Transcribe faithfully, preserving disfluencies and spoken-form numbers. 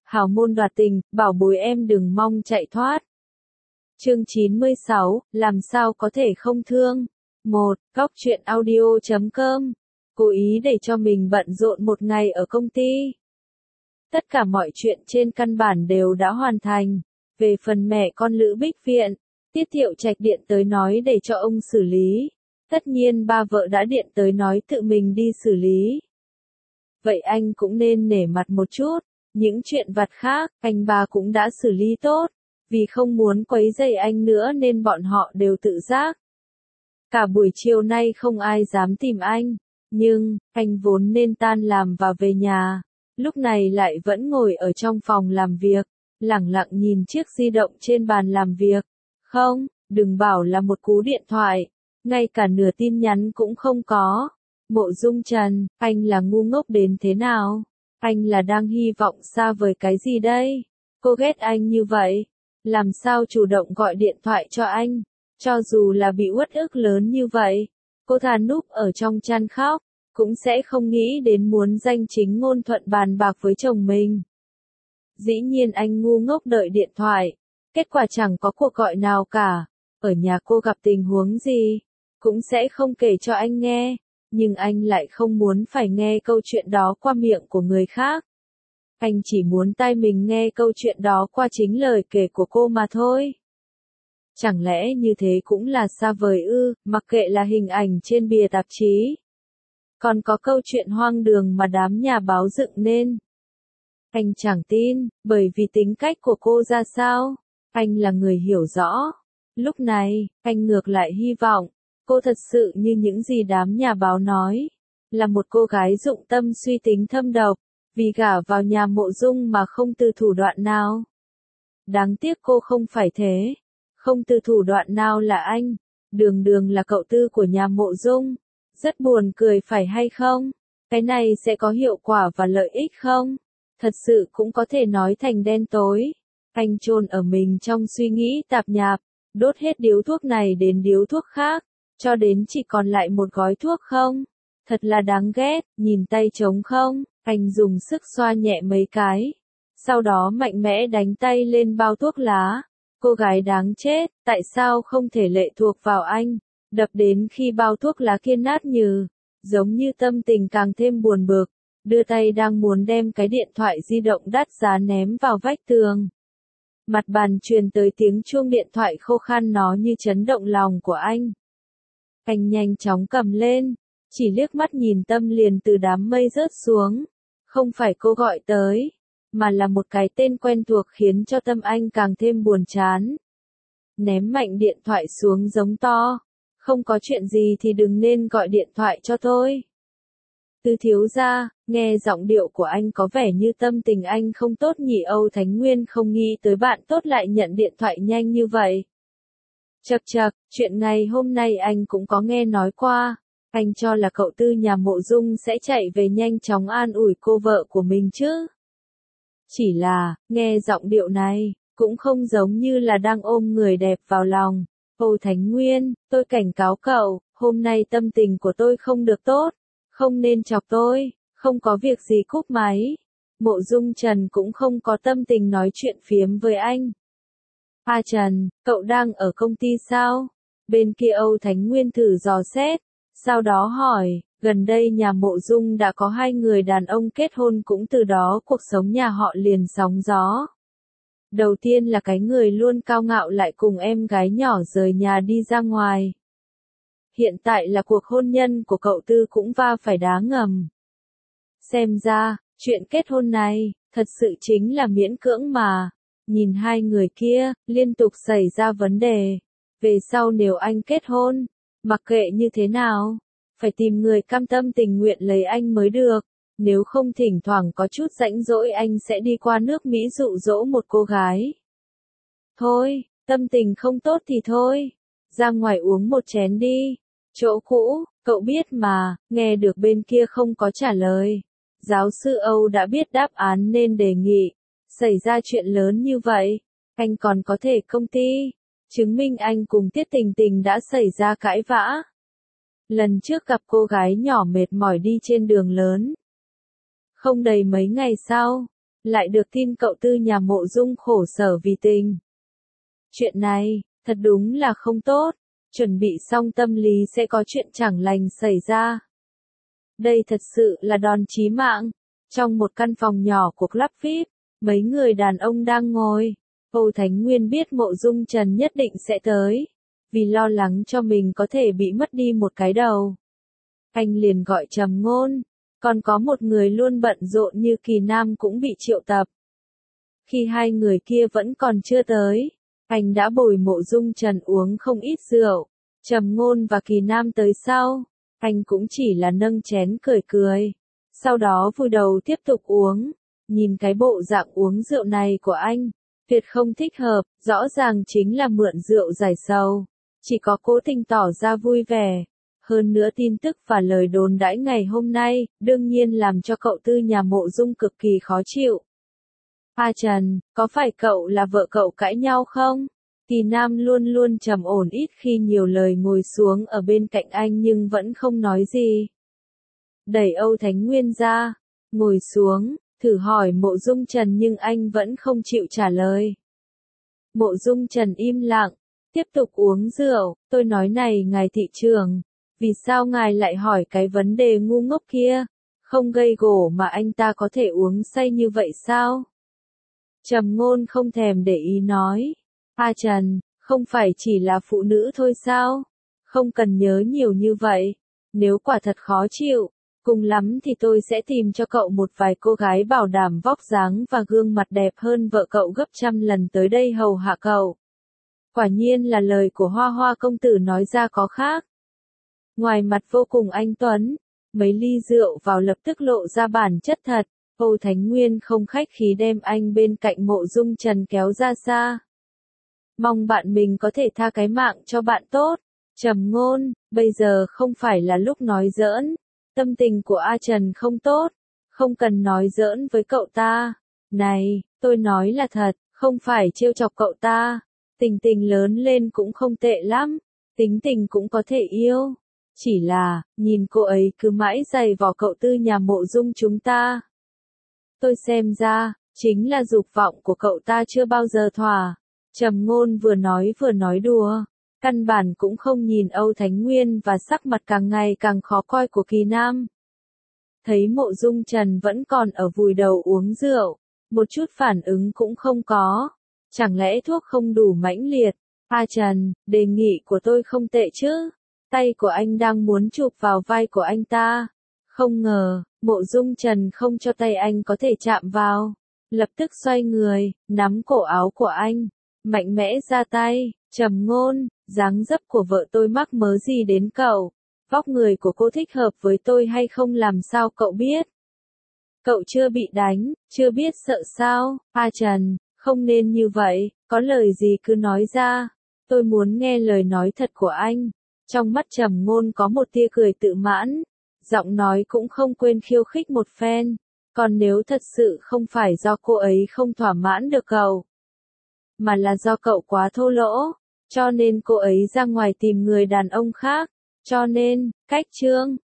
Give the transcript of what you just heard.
hào môn đoạt tình, bảo bối em đừng mong chạy thoát. Chương chín mươi sáu, làm sao có thể không thương? một. Góc truyện audio chấm com. Cố ý để cho mình bận rộn một ngày ở công ty. Tất cả mọi chuyện trên căn bản đều đã hoàn thành. Về phần mẹ con Lữ Bích Viện, Tiết Thiệu Trạch điện tới nói để cho ông xử lý. Tất nhiên ba vợ đã điện tới nói tự mình đi xử lý. Vậy anh cũng nên nể mặt một chút. Những chuyện vặt khác, anh ba cũng đã xử lý tốt. Vì không muốn quấy rầy anh nữa nên bọn họ đều tự giác. Cả buổi chiều nay không ai dám tìm anh. Nhưng, anh vốn nên tan làm và về nhà. Lúc này lại vẫn ngồi ở trong phòng làm việc. Lẳng lặng nhìn chiếc di động trên bàn làm việc. Không, đừng bảo là một cú điện thoại. Ngay cả nửa tin nhắn cũng không có. Mộ Dung Trần, anh là ngu ngốc đến thế nào? Anh là đang hy vọng xa vời cái gì đây? Cô ghét anh như vậy. Làm sao chủ động gọi điện thoại cho anh? Cho dù là bị uất ức lớn như vậy, cô thà núp ở trong chăn khóc, cũng sẽ không nghĩ đến muốn danh chính ngôn thuận bàn bạc với chồng mình. Dĩ nhiên anh ngu ngốc đợi điện thoại, kết quả chẳng có cuộc gọi nào cả. Ở nhà cô gặp tình huống gì, cũng sẽ không kể cho anh nghe, nhưng anh lại không muốn phải nghe câu chuyện đó qua miệng của người khác. Anh chỉ muốn tai mình nghe câu chuyện đó qua chính lời kể của cô mà thôi. Chẳng lẽ như thế cũng là xa vời ư, mặc kệ là hình ảnh trên bìa tạp chí. Còn có câu chuyện hoang đường mà đám nhà báo dựng nên. Anh chẳng tin, bởi vì tính cách của cô ra sao, anh là người hiểu rõ. Lúc này, anh ngược lại hy vọng, cô thật sự như những gì đám nhà báo nói, là một cô gái dụng tâm suy tính thâm độc, vì gả vào nhà Mộ Dung mà không từ thủ đoạn nào. Đáng tiếc cô không phải thế, không từ thủ đoạn nào là anh, đường đường là cậu tư của nhà Mộ Dung. Rất buồn cười phải hay không? Cái này sẽ có hiệu quả và lợi ích không? Thật sự cũng có thể nói thành đen tối. Anh chôn ở mình trong suy nghĩ tạp nhạp, đốt hết điếu thuốc này đến điếu thuốc khác, cho đến chỉ còn lại một gói thuốc không? Thật là đáng ghét, nhìn tay trống không? Anh dùng sức xoa nhẹ mấy cái, sau đó mạnh mẽ đánh tay lên bao thuốc lá. Cô gái đáng chết, tại sao không thể lệ thuộc vào anh? Đập đến khi bao thuốc lá kia nát nhừ, giống như tâm tình càng thêm buồn bực, đưa tay đang muốn đem cái điện thoại di động đắt giá ném vào vách tường. Mặt bàn truyền tới tiếng chuông điện thoại khô khan, nó như chấn động lòng của anh. Anh nhanh chóng cầm lên, chỉ liếc mắt nhìn tâm liền từ đám mây rớt xuống. Không phải cô gọi tới, mà là một cái tên quen thuộc khiến cho tâm anh càng thêm buồn chán. Ném mạnh điện thoại xuống giống to. Không có chuyện gì thì đừng nên gọi điện thoại cho tôi. Tư thiếu gia, nghe giọng điệu của anh có vẻ như tâm tình anh không tốt nhỉ. Âu Thánh Nguyên không nghĩ tới bạn tốt lại nhận điện thoại nhanh như vậy. Chậc chậc, chuyện ngày hôm nay anh cũng có nghe nói qua. Anh cho là cậu tư nhà Mộ Dung sẽ chạy về nhanh chóng an ủi cô vợ của mình chứ. Chỉ là, nghe giọng điệu này, cũng không giống như là đang ôm người đẹp vào lòng. Âu Thánh Nguyên, tôi cảnh cáo cậu, hôm nay tâm tình của tôi không được tốt, không nên chọc tôi, không có việc gì cúp máy. Mộ Dung Trần cũng không có tâm tình nói chuyện phiếm với anh. A Trần, cậu đang ở công ty sao? Bên kia Âu Thánh Nguyên thử dò xét, sau đó hỏi, gần đây nhà Mộ Dung đã có hai người đàn ông kết hôn, cũng từ đó cuộc sống nhà họ liền sóng gió. Đầu tiên là cái người luôn cao ngạo lại cùng em gái nhỏ rời nhà đi ra ngoài. Hiện tại là cuộc hôn nhân của cậu tư cũng va phải đá ngầm. Xem ra, chuyện kết hôn này, thật sự chính là miễn cưỡng mà. Nhìn hai người kia, liên tục xảy ra vấn đề. Về sau nếu anh kết hôn, mặc kệ như thế nào, phải tìm người cam tâm tình nguyện lấy anh mới được. Nếu không thỉnh thoảng có chút rảnh rỗi anh sẽ đi qua nước Mỹ dụ dỗ một cô gái. Thôi, tâm tình không tốt thì thôi, ra ngoài uống một chén đi. Chỗ cũ, cậu biết mà. Nghe được bên kia không có trả lời. Giáo sư Âu đã biết đáp án nên đề nghị. Xảy ra chuyện lớn như vậy, anh còn có thể công ty, chứng minh anh cùng Tiết Tình Tình đã xảy ra cãi vã. Lần trước gặp cô gái nhỏ mệt mỏi đi trên đường lớn. Không đầy mấy ngày sau, lại được tin cậu Tư nhà Mộ Dung khổ sở vì tình. Chuyện này, thật đúng là không tốt, chuẩn bị xong tâm lý sẽ có chuyện chẳng lành xảy ra. Đây thật sự là đòn chí mạng. Trong một căn phòng nhỏ của club vi ai pi, mấy người đàn ông đang ngồi. Âu Thánh Nguyên biết Mộ Dung Trần nhất định sẽ tới. Vì lo lắng cho mình có thể bị mất đi một cái đầu. Anh liền gọi Trầm Ngôn. Còn có một người luôn bận rộn như Kỳ Nam cũng bị triệu tập. Khi hai người kia vẫn còn chưa tới, anh đã bồi Mộ Dung Trần uống không ít rượu. Trầm Ngôn và Kỳ Nam tới sau, anh cũng chỉ là nâng chén cười cười. Sau đó vùi đầu tiếp tục uống. Nhìn cái bộ dạng uống rượu này của anh, tuyệt không thích hợp, rõ ràng chính là mượn rượu giải sầu. Chỉ có cố tình tỏ ra vui vẻ. Hơn nữa tin tức và lời đồn đãi ngày hôm nay, đương nhiên làm cho cậu Tư nhà Mộ Dung cực kỳ khó chịu. A Trần, có phải cậu là vợ cậu cãi nhau không? Kỳ Nam luôn luôn trầm ổn ít khi nhiều lời ngồi xuống ở bên cạnh anh nhưng vẫn không nói gì. Đẩy Âu Thánh Nguyên ra, ngồi xuống, thử hỏi Mộ Dung Trần nhưng anh vẫn không chịu trả lời. Mộ Dung Trần im lặng, tiếp tục uống rượu. Tôi nói này ngài thị trưởng, vì sao ngài lại hỏi cái vấn đề ngu ngốc kia? Không gây gổ mà anh ta có thể uống say như vậy sao? Trầm Ngôn không thèm để ý nói. A Trần, không phải chỉ là phụ nữ thôi sao? Không cần nhớ nhiều như vậy. Nếu quả thật khó chịu, cùng lắm thì tôi sẽ tìm cho cậu một vài cô gái bảo đảm vóc dáng và gương mặt đẹp hơn vợ cậu gấp trăm lần tới đây hầu hạ cậu. Quả nhiên là lời của Hoa Hoa công tử nói ra có khác. Ngoài mặt vô cùng anh tuấn, mấy ly rượu vào lập tức lộ ra bản chất thật. Âu Thánh Nguyên không khách khí đem anh bên cạnh Mộ Dung Trần kéo ra xa. Mong bạn mình có thể tha cái mạng cho bạn tốt. Trầm Ngôn, bây giờ không phải là lúc nói giỡn. Tâm tình của A Trần không tốt. Không cần nói giỡn với cậu ta. Này, tôi nói là thật, không phải trêu chọc cậu ta. Tình tình lớn lên cũng không tệ lắm. Tính tình cũng có thể yêu. Chỉ là, nhìn cô ấy cứ mãi giày vò cậu Tư nhà Mộ Dung chúng ta. Tôi xem ra, chính là dục vọng của cậu ta chưa bao giờ thỏa. Trầm Ngôn vừa nói vừa nói đùa. Căn bản cũng không nhìn Âu Thánh Nguyên và sắc mặt càng ngày càng khó coi của Kỳ Nam. Thấy Mộ Dung Trần vẫn còn ở vùi đầu uống rượu. Một chút phản ứng cũng không có. Chẳng lẽ thuốc không đủ mãnh liệt? A Trần, đề nghị của tôi không tệ chứ? Tay của anh đang muốn chụp vào vai của anh ta. Không ngờ, Mộ Dung Trần không cho tay anh có thể chạm vào. Lập tức xoay người, nắm cổ áo của anh. Mạnh mẽ ra tay. Trầm Ngôn, dáng dấp của vợ tôi mắc mớ gì đến cậu? Vóc người của cô thích hợp với tôi hay không làm sao cậu biết? Cậu chưa bị đánh, chưa biết sợ sao? A Trần, không nên như vậy, có lời gì cứ nói ra. Tôi muốn nghe lời nói thật của anh. Trong mắt Trầm Ngôn có một tia cười tự mãn. Giọng nói cũng không quên khiêu khích một phen. Còn nếu thật sự không phải do cô ấy không thỏa mãn được cậu, mà là do cậu quá thô lỗ, cho nên cô ấy ra ngoài tìm người đàn ông khác. Cho nên, cách chương